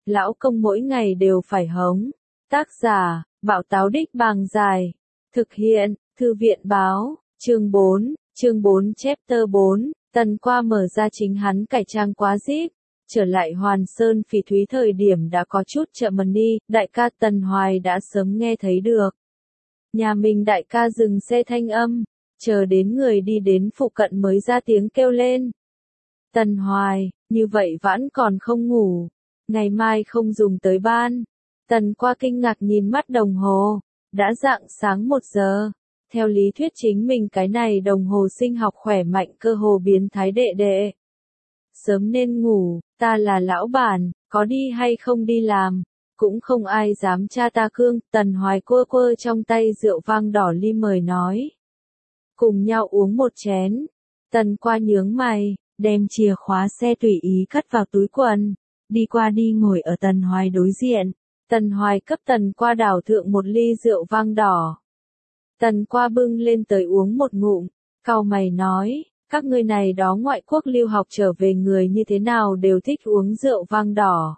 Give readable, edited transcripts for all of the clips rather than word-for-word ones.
lão công mỗi ngày đều phải hống. Tác giả, Bảo Táo Đích Bàng Dài. Thực hiện, Thư viện Báo, chương 4 chapter 4, Tần Qua mở ra chính hắn cải trang quá díp. Trở lại Hoàn Sơn Phỉ Thúy thời điểm đã có chút chậm đi, đại ca Tần Hoài đã sớm nghe thấy được. Nhà mình đại ca dừng xe thanh âm, chờ đến người đi đến phụ cận mới ra tiếng kêu lên. Tần Hoài, như vậy vẫn còn không ngủ, ngày mai không dùng tới ban. Tần Qua kinh ngạc nhìn mắt đồng hồ, đã rạng sáng 1 giờ. Theo lý thuyết chính mình cái này đồng hồ sinh học khỏe mạnh cơ hồ biến thái đệ đệ. Sớm nên ngủ, ta là lão bản, có đi hay không đi làm, cũng không ai dám tra ta cương. Tần Hoài quơ quơ trong tay rượu vang đỏ ly mời nói. Cùng nhau uống một chén. Tần Qua nhướng mày, đem chìa khóa xe tùy ý cất vào túi quần, đi qua đi ngồi ở Tần Hoài đối diện. Tần Hoài cấp Tần Qua đảo thượng một ly rượu vang đỏ. Tần Qua bưng lên tới uống một ngụm, cau mày nói, các ngươi này đó ngoại quốc lưu học trở về người như thế nào đều thích uống rượu vang đỏ.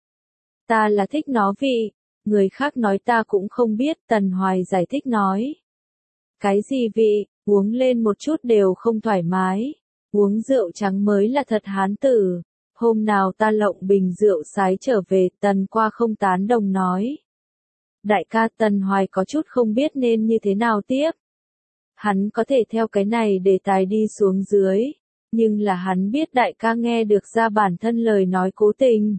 Ta là thích nó vị, người khác nói ta cũng không biết. Tần Hoài giải thích nói. Cái gì vị, uống lên một chút đều không thoải mái, uống rượu trắng mới là thật hán tử. Hôm nào ta lộng bình rượu sái trở về. Tần Qua không tán đồng nói. Đại ca. Tần Hoài có chút không biết nên như thế nào tiếp. Hắn có thể theo cái này đề tài đi xuống dưới, nhưng là hắn biết đại ca nghe được ra bản thân lời nói cố tình.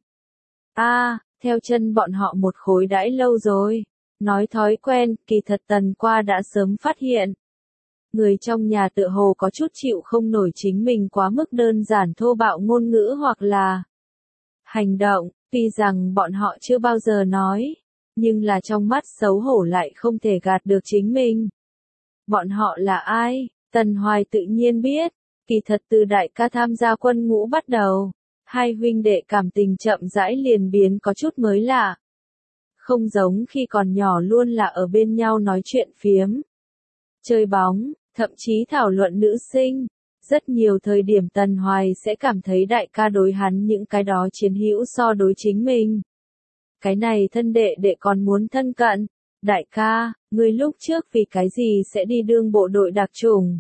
Theo chân bọn họ một khối đãi lâu rồi, nói thói quen, kỳ thật Tần Qua đã sớm phát hiện. Người trong nhà tựa hồ có chút chịu không nổi chính mình quá mức đơn giản thô bạo ngôn ngữ hoặc là hành động, tuy rằng bọn họ chưa bao giờ nói, nhưng là trong mắt xấu hổ lại không thể gạt được chính mình. Bọn họ là ai? Tần Hoài tự nhiên biết, kỳ thật từ đại ca tham gia quân ngũ bắt đầu, hai huynh đệ cảm tình chậm rãi liền biến có chút mới lạ. Không giống khi còn nhỏ luôn là ở bên nhau nói chuyện phiếm, chơi bóng, thậm chí thảo luận nữ sinh. Rất nhiều thời điểm Tần Hoài sẽ cảm thấy đại ca đối hắn những cái đó chiến hữu so đối chính mình. Cái này thân đệ đệ còn muốn thân cận. Đại ca, ngươi lúc trước vì cái gì sẽ đi đương bộ đội đặc chủng?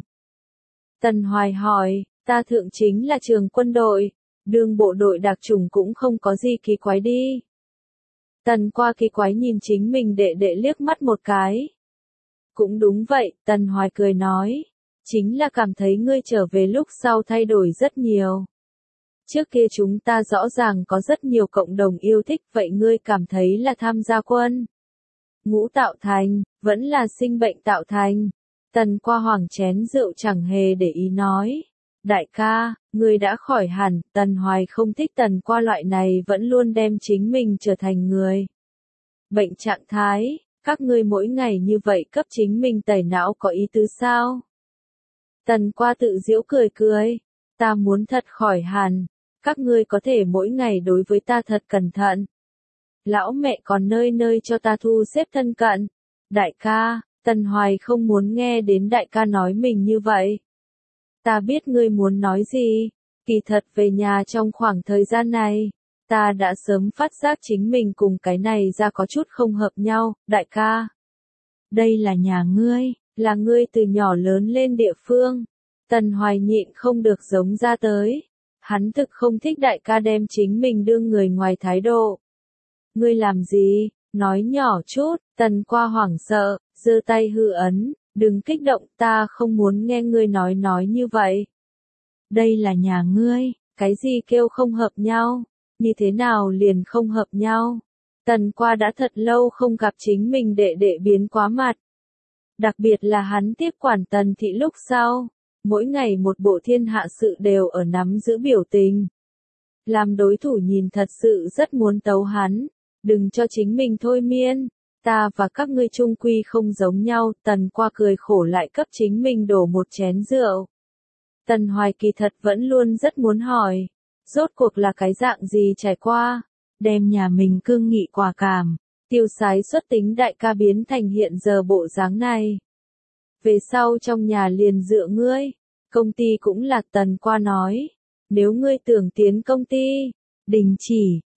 Tần Hoài hỏi, ta thượng chính là trường quân đội, đương bộ đội đặc chủng cũng không có gì kỳ quái đi. Tần Qua kỳ quái nhìn chính mình đệ đệ liếc mắt một cái. Cũng đúng vậy, Tần Hoài cười nói, chính là cảm thấy ngươi trở về lúc sau thay đổi rất nhiều. Trước kia chúng ta rõ ràng có rất nhiều cộng đồng yêu thích, vậy ngươi cảm thấy là tham gia quân ngũ tạo thành, vẫn là sinh bệnh tạo thành? Tần Qua hoảng chén rượu chẳng hề để ý nói. Đại ca, ngươi đã khỏi hẳn. Tần Hoài không thích Tần Qua loại này vẫn luôn đem chính mình trở thành người bệnh trạng thái. Các ngươi mỗi ngày như vậy cấp chính mình tẩy não có ý tứ sao? Tần Qua tự giễu cười cười. Ta muốn thật khỏi hẳn. Các ngươi có thể mỗi ngày đối với ta thật cẩn thận. Lão mẹ còn nơi nơi cho ta thu xếp thân cận. Đại ca, Tần Hoài không muốn nghe đến đại ca nói mình như vậy. Ta biết ngươi muốn nói gì, kỳ thật về nhà trong khoảng thời gian này, ta đã sớm phát giác chính mình cùng cái này ra có chút không hợp nhau. Đại ca, đây là nhà ngươi, là ngươi từ nhỏ lớn lên địa phương. Tần Hoài nhịn không được giống ra tới. Hắn thực không thích đại ca đem chính mình đương người ngoài thái độ. Ngươi làm gì? Nói nhỏ chút. Tần Qua hoảng sợ, giơ tay hư ấn, đừng kích động, ta không muốn nghe ngươi nói như vậy. Đây là nhà ngươi, cái gì kêu không hợp nhau? Như thế nào liền không hợp nhau? Tần Qua đã thật lâu không gặp chính mình đệ đệ biến quá mặt. Đặc biệt là hắn tiếp quản Tần thị lúc sau, mỗi ngày một bộ thiên hạ sự đều ở nắm giữ biểu tình. Làm đối thủ nhìn thật sự rất muốn tấu hắn. Đừng cho chính mình thôi miên, ta và các ngươi chung quy không giống nhau. Tần Qua cười khổ lại cấp chính mình đổ một chén rượu. Tần Hoài kỳ thật vẫn luôn rất muốn hỏi, rốt cuộc là cái dạng gì trải qua, đem nhà mình cương nghị quả cảm, tiêu sái xuất tính đại ca biến thành hiện giờ bộ dáng này. Về sau trong nhà liền dựa ngươi, công ty cũng là. Tần Qua nói, nếu ngươi tưởng tiến công ty, đình chỉ.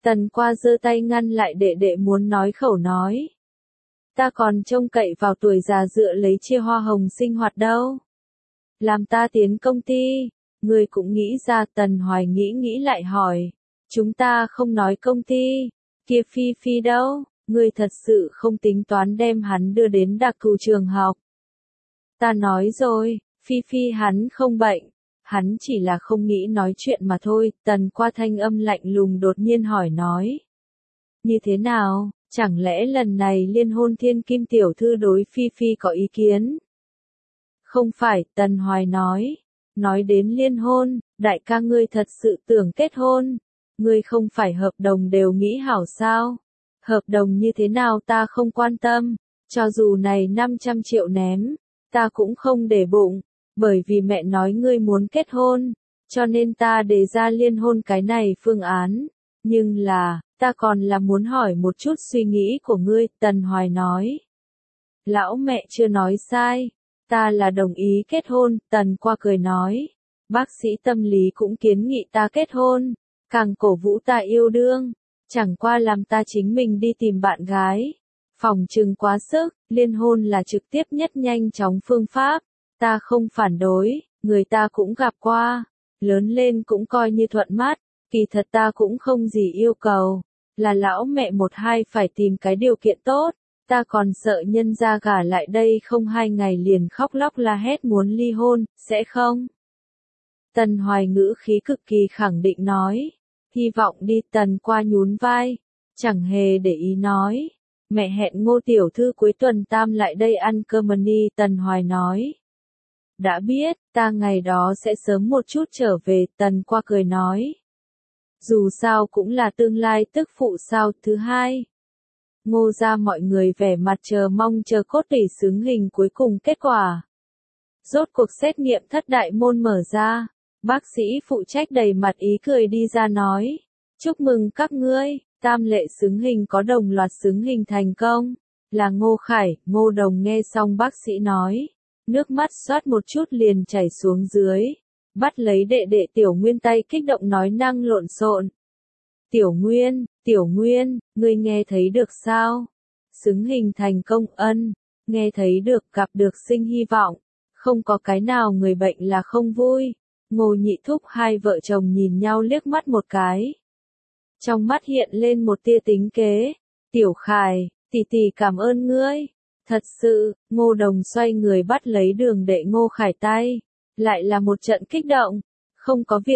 Tần Qua giơ tay ngăn lại đệ đệ muốn nói khẩu nói. Ta còn trông cậy vào tuổi già dựa lấy chia hoa hồng sinh hoạt đâu. Làm ta tiến công ty, ngươi cũng nghĩ ra. Tần Hoài nghĩ lại hỏi. Chúng ta không nói công ty, kia Phi Phi đâu, ngươi thật sự không tính toán đem hắn đưa đến đặc thù trường học. Ta nói rồi, Phi Phi hắn không bệnh, hắn chỉ là không nghĩ nói chuyện mà thôi. Tần Qua thanh âm lạnh lùng đột nhiên hỏi nói. Như thế nào, chẳng lẽ lần này liên hôn thiên kim tiểu thư đối Phi Phi có ý kiến? Không phải, Tần Hoài nói. Nói đến liên hôn, đại ca ngươi thật sự tưởng kết hôn. Ngươi không phải hợp đồng đều nghĩ hảo sao? Hợp đồng như thế nào ta không quan tâm. Cho dù này 500 triệu ném, ta cũng không để bụng. Bởi vì mẹ nói ngươi muốn kết hôn, cho nên ta đề ra liên hôn cái này phương án. Nhưng là, ta còn là muốn hỏi một chút suy nghĩ của ngươi, Tần Hoài nói. Lão mẹ chưa nói sai, ta là đồng ý kết hôn. Tần Qua cười nói. Bác sĩ tâm lý cũng kiến nghị ta kết hôn, càng cổ vũ ta yêu đương, chẳng qua làm ta chính mình đi tìm bạn gái. Phòng trừng quá sức, liên hôn là trực tiếp nhất nhanh chóng phương pháp, ta không phản đối, người ta cũng gặp qua, lớn lên cũng coi như thuận mắt, kỳ thật ta cũng không gì yêu cầu, là lão mẹ một hai phải tìm cái điều kiện tốt, ta còn sợ nhân gia gả lại đây không 2 ngày liền khóc lóc la hét muốn ly hôn, sẽ không? Tần Hoài ngữ khí cực kỳ khẳng định nói. Hy vọng đi. Tần Qua nhún vai, chẳng hề để ý nói. Mẹ hẹn Ngô tiểu thư cuối tuần tam lại đây ăn cơm đi. Tần Hoài nói. Đã biết, ta ngày đó sẽ sớm một chút trở về. Tần Qua cười nói. Dù sao cũng là tương lai tức phụ sao. Thứ hai, Ngô ra mọi người vẻ mặt chờ mong chờ cốt tỉ xướng hình cuối cùng kết quả. Rốt cuộc xét nghiệm thất đại môn mở ra. Bác sĩ phụ trách đầy mặt ý cười đi ra nói. Chúc mừng các ngươi, tam lệ xứng hình có đồng loạt xứng hình thành công. Là Ngô Khải. Ngô Đồng nghe xong bác sĩ nói. Nước mắt xoát một chút liền chảy xuống dưới. Bắt lấy đệ đệ Tiểu Nguyên tay kích động nói năng lộn xộn. Tiểu Nguyên, ngươi nghe thấy được sao? Xứng hình thành công. Ân, nghe thấy được. Gặp được sinh hy vọng. Không có cái nào người bệnh là không vui. Ngô Nhị Thúc hai vợ chồng nhìn nhau liếc mắt một cái. Trong mắt hiện lên một tia tính kế. Tiểu Khải, tỷ tỷ cảm ơn ngươi. Thật sự, Ngô Đồng xoay người bắt lấy đường đệ Ngô Khải tay. Lại là một trận kích động. Không có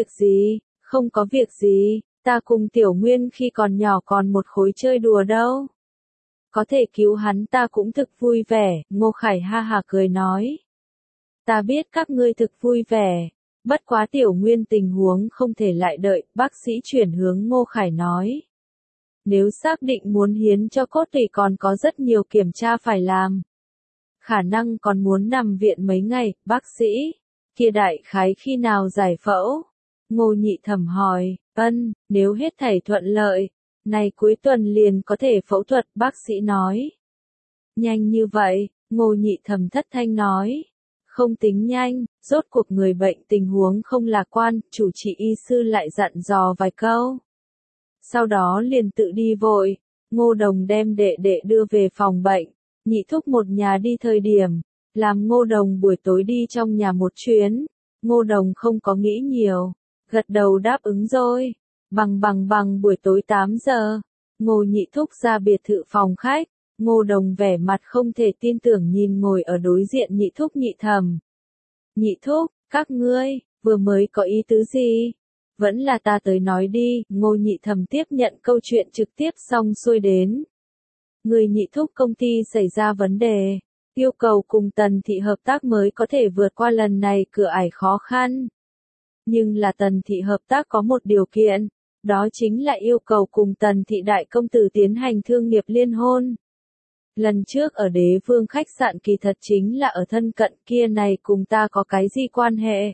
việc gì, ta cùng Tiểu Nguyên khi còn nhỏ còn một khối chơi đùa đâu. Có thể cứu hắn ta cũng thực vui vẻ. Ngô Khải ha hà cười nói. Ta biết các ngươi thực vui vẻ. Bất quá Tiểu Nguyên tình huống không thể lại đợi, bác sĩ chuyển hướng Ngô Khải nói. Nếu xác định muốn hiến cho cốt thì còn có rất nhiều kiểm tra phải làm. Khả năng còn muốn nằm viện mấy ngày. Bác sĩ, kia đại khái khi nào giải phẫu? Ngô Nhị Thẩm hỏi. Ân, nếu hết thảy thuận lợi, này cuối tuần liền có thể phẫu thuật. Bác sĩ nói. Nhanh như vậy? Ngô Nhị Thẩm thất thanh nói. Không tính nhanh, rốt cuộc người bệnh tình huống không lạc quan, chủ trị y sư lại dặn dò vài câu. Sau đó liền tự đi vội. Ngô Đồng đem đệ đệ đưa về phòng bệnh. Nhị Thúc một nhà đi thời điểm, làm Ngô Đồng buổi tối đi trong nhà một chuyến. Ngô Đồng không có nghĩ nhiều, gật đầu đáp ứng rồi. Bằng buổi tối 8 giờ, Ngô Nhị Thúc ra biệt thự phòng khách. Ngô Đồng vẻ mặt không thể tin tưởng nhìn ngồi ở đối diện Nhị Thúc Nhị Thẩm. Nhị Thúc, các ngươi, vừa mới có ý tứ gì? Vẫn là ta tới nói đi. Ngô Nhị Thẩm tiếp nhận câu chuyện trực tiếp xong xuôi đến. Người Nhị Thúc công ty xảy ra vấn đề, yêu cầu cùng Tần Thị hợp tác mới có thể vượt qua lần này cửa ải khó khăn. Nhưng là Tần Thị hợp tác có một điều kiện, đó chính là yêu cầu cùng Tần Thị đại công tử tiến hành thương nghiệp liên hôn. Lần trước ở Đế Vương khách sạn kỳ thật chính là ở thân cận kia này cùng ta có cái gì quan hệ?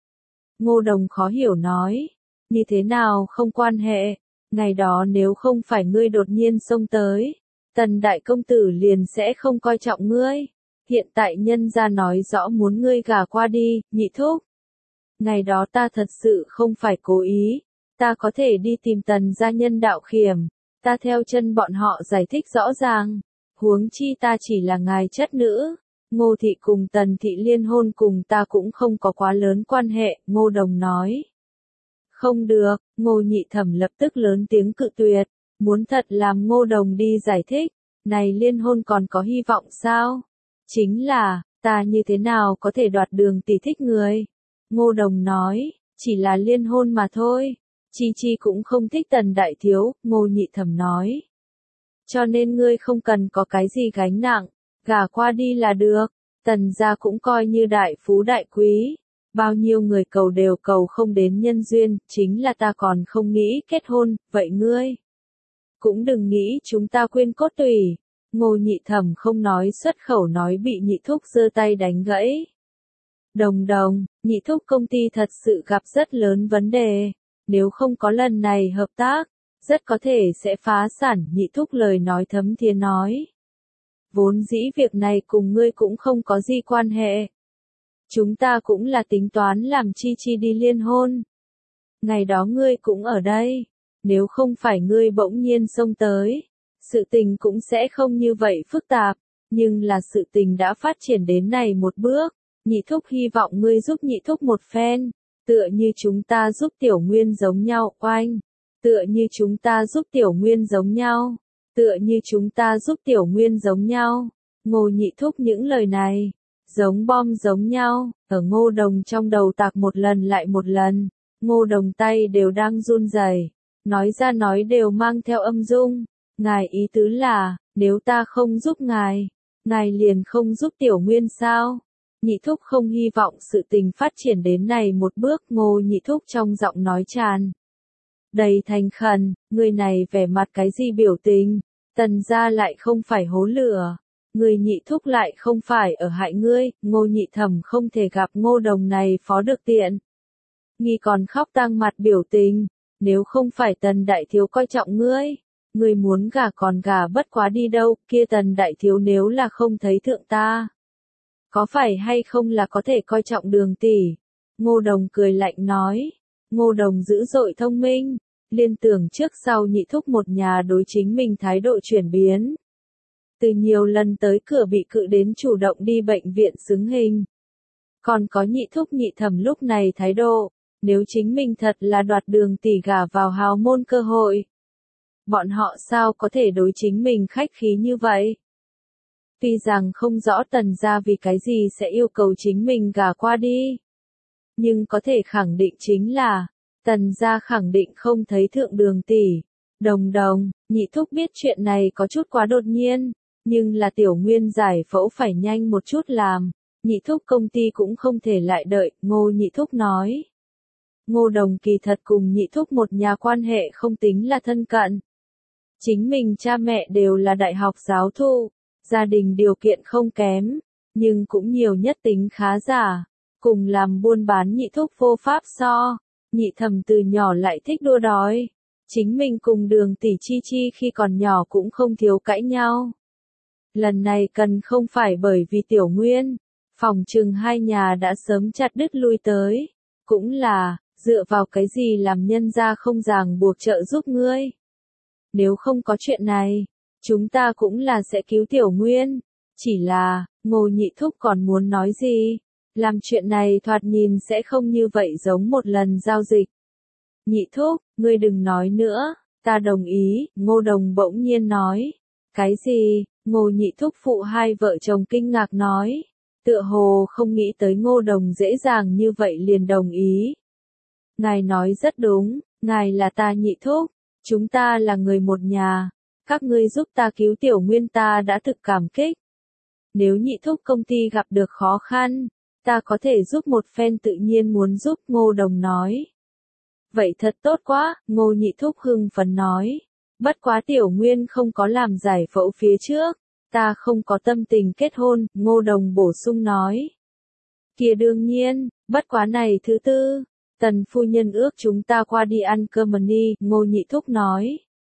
Ngô Đồng khó hiểu nói, như thế nào không quan hệ, ngày đó nếu không phải ngươi đột nhiên xông tới, Tần đại công tử liền sẽ không coi trọng ngươi, hiện tại nhân gia nói rõ muốn ngươi gả qua đi. Nhị Thúc. Ngày đó ta thật sự không phải cố ý, ta có thể đi tìm Tần gia nhân đạo khiểm, ta theo chân bọn họ giải thích rõ ràng, huống chi ta chỉ là ngài chất nữ. Ngô thị cùng Tần thị liên hôn cùng ta cũng không có quá lớn quan hệ, Ngô Đồng nói. Không được, Ngô Nhị Thẩm lập tức lớn tiếng cự tuyệt, muốn thật làm Ngô Đồng đi giải thích, này liên hôn còn có hy vọng sao? Chính là, ta như thế nào có thể đoạt Đường tỷ thích người? Ngô Đồng nói, chỉ là liên hôn mà thôi, Chi Chi cũng không thích Tần đại thiếu, Ngô Nhị Thẩm nói. Cho nên ngươi không cần có cái gì gánh nặng, gả qua đi là được, Tần gia cũng coi như đại phú đại quý. Bao nhiêu người cầu đều cầu không đến nhân duyên, chính là ta còn không nghĩ kết hôn, vậy ngươi cũng đừng nghĩ chúng ta quên cốt tủy. Ngô Nhị Thẩm không nói xuất khẩu nói bị Nhị Thúc giơ tay đánh gãy. Đồng Đồng, Nhị Thúc công ty thật sự gặp rất lớn vấn đề, nếu không có lần này hợp tác, rất có thể sẽ phá sản, Nhị Thúc lời nói thấm thía nói. Vốn dĩ việc này cùng ngươi cũng không có gì quan hệ. Chúng ta cũng là tính toán làm Chi Chi đi liên hôn. Ngày đó ngươi cũng ở đây, nếu không phải ngươi bỗng nhiên xông tới, sự tình cũng sẽ không như vậy phức tạp, nhưng là sự tình đã phát triển đến này một bước, Nhị Thúc hy vọng ngươi giúp Nhị Thúc một phen, tựa như chúng ta giúp Tiểu Nguyên giống nhau, oanh, tựa như chúng ta giúp Tiểu Nguyên giống nhau, tựa như chúng ta giúp Tiểu Nguyên giống nhau. Ngô Nhị Thúc những lời này giống bom giống nhau, ở Ngô Đồng trong đầu tạc một lần lại một lần, Ngô Đồng tay đều đang run rẩy, nói ra nói đều mang theo âm dung, ngài ý tứ là, nếu ta không giúp ngài liền không giúp Tiểu Nguyên sao? Nhị Thúc không hy vọng sự tình phát triển đến này một bước, Ngô Nhị Thúc trong giọng nói tràn đầy thành khẩn, người này vẻ mặt cái gì biểu tình, Tần gia lại không phải hố lửa. Người Nhị Thúc lại không phải ở hại ngươi, Ngô Nhị Thẩm không thể gặp Ngô Đồng này phó được tiện. Nghi còn khóc tang mặt biểu tình, nếu không phải Tần đại thiếu coi trọng ngươi muốn gả còn gả bất quá đi đâu, kia Tần đại thiếu nếu là không thấy thượng ta. Có phải hay không là có thể coi trọng Đường tỷ? Ngô Đồng cười lạnh nói, Ngô Đồng dữ dội thông minh, liên tưởng trước sau Nhị Thúc một nhà đối chính mình thái độ chuyển biến. Từ nhiều lần tới cửa bị cự đến chủ động đi bệnh viện xứng hình. Còn có Nhị Thúc Nhị Thẩm lúc này thái độ, nếu chính mình thật là đoạt Đường tỷ gả vào hào môn cơ hội. Bọn họ sao có thể đối chính mình khách khí như vậy? Tuy rằng không rõ Tần gia vì cái gì sẽ yêu cầu chính mình gả qua đi. Nhưng có thể khẳng định chính là, Tần gia khẳng định không thấy thượng Đường tỷ. Đồng Đồng, Nhị Thúc biết chuyện này có chút quá đột nhiên. Nhưng là Tiểu Nguyên giải phẫu phải nhanh một chút làm, Nhị Thúc công ty cũng không thể lại đợi, Ngô Nhị Thúc nói. Ngô Đồng kỳ thật cùng Nhị Thúc một nhà quan hệ không tính là thân cận. Chính mình cha mẹ đều là đại học giáo thụ, gia đình điều kiện không kém, nhưng cũng nhiều nhất tính khá giả, cùng làm buôn bán Nhị Thúc vô pháp so, Nhị Thẩm từ nhỏ lại thích đua đòi. Chính mình cùng Đường tỷ Chi Chi khi còn nhỏ cũng không thiếu cãi nhau. Lần này cần không phải bởi vì Tiểu Nguyên, phòng trừng hai nhà đã sớm chặt đứt lui tới, cũng là, dựa vào cái gì làm nhân gia không ràng buộc trợ giúp ngươi. Nếu không có chuyện này, chúng ta cũng là sẽ cứu Tiểu Nguyên, chỉ là, Ngô Nhị Thúc còn muốn nói gì, làm chuyện này thoạt nhìn sẽ không như vậy giống một lần giao dịch. Nhị Thúc, ngươi đừng nói nữa, ta đồng ý, Ngô Đồng bỗng nhiên nói. Cái gì? Ngô Nhị Thúc phụ hai vợ chồng kinh ngạc nói. Tựa hồ không nghĩ tới Ngô Đồng dễ dàng như vậy liền đồng ý. Ngài nói rất đúng, ngài là ta Nhị Thúc, chúng ta là người một nhà, các ngươi giúp ta cứu Tiểu Nguyên ta đã thực cảm kích. Nếu Nhị Thúc công ty gặp được khó khăn, ta có thể giúp một phen tự nhiên muốn giúp, Ngô Đồng nói. Vậy thật tốt quá, Ngô Nhị Thúc hưng phấn nói. Bất quá Tiểu Nguyên không có làm giải phẫu phía trước, ta không có tâm tình kết hôn, Ngô Đồng bổ sung nói. Kìa đương nhiên, bất quá này thứ tư, Tần phu nhân ước chúng ta qua đi ăn cơm đi, Ngô Nhị Thúc nói.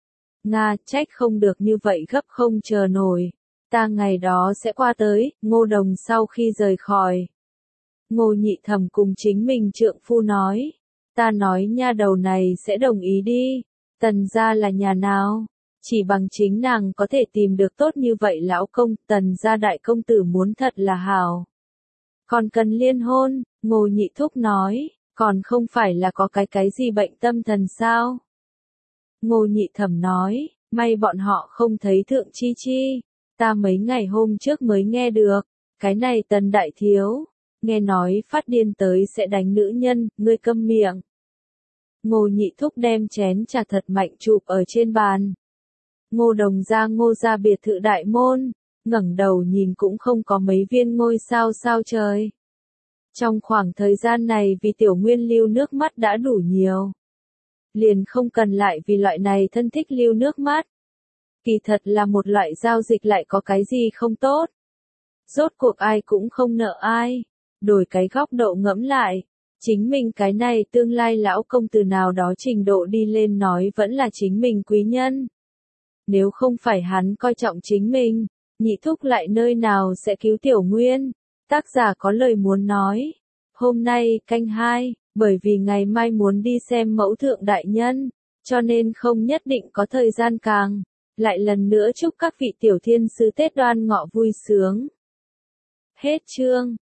Nga, trách không được như vậy gấp không chờ nổi, ta ngày đó sẽ qua tới, Ngô Đồng sau khi rời khỏi. Ngô Nhị Thẩm cùng chính mình trượng phu nói. Ta nói nha đầu này sẽ đồng ý đi. Tần gia là nhà nào? Chỉ bằng chính nàng có thể tìm được tốt như vậy lão công, Tần gia đại công tử muốn thật là hào. Còn cần liên hôn, Ngô Nhị Thúc nói, còn không phải là có cái gì bệnh tâm thần sao? Ngô Nhị Thẩm nói, may bọn họ không thấy Thượng Chi Chi, ta mấy ngày hôm trước mới nghe được, cái này Tần đại thiếu, nghe nói phát điên tới sẽ đánh nữ nhân, ngươi câm miệng. Ngô Nhị Thúc đem chén trà thật mạnh chụp ở trên bàn. Ngô Đồng gia Ngô gia biệt thự đại môn, ngẩng đầu nhìn cũng không có mấy viên ngôi sao sao trời. Trong khoảng thời gian này vì Tiểu Nguyên lưu nước mắt đã đủ nhiều. Liền không cần lại vì loại này thân thích lưu nước mắt. Kỳ thật là một loại giao dịch lại có cái gì không tốt. Rốt cuộc ai cũng không nợ ai. Đổi cái góc độ ngẫm lại. Chính mình cái này tương lai lão công từ nào đó trình độ đi lên nói vẫn là chính mình quý nhân. Nếu không phải hắn coi trọng chính mình, Nhị Thúc lại nơi nào sẽ cứu Tiểu Nguyên. Tác giả có lời muốn nói. Hôm nay canh 2, bởi vì ngày mai muốn đi xem mẫu thượng đại nhân, cho nên không nhất định có thời gian càng. Lại lần nữa chúc các vị tiểu thiên sứ Tết Đoan Ngọ vui sướng. Hết chương.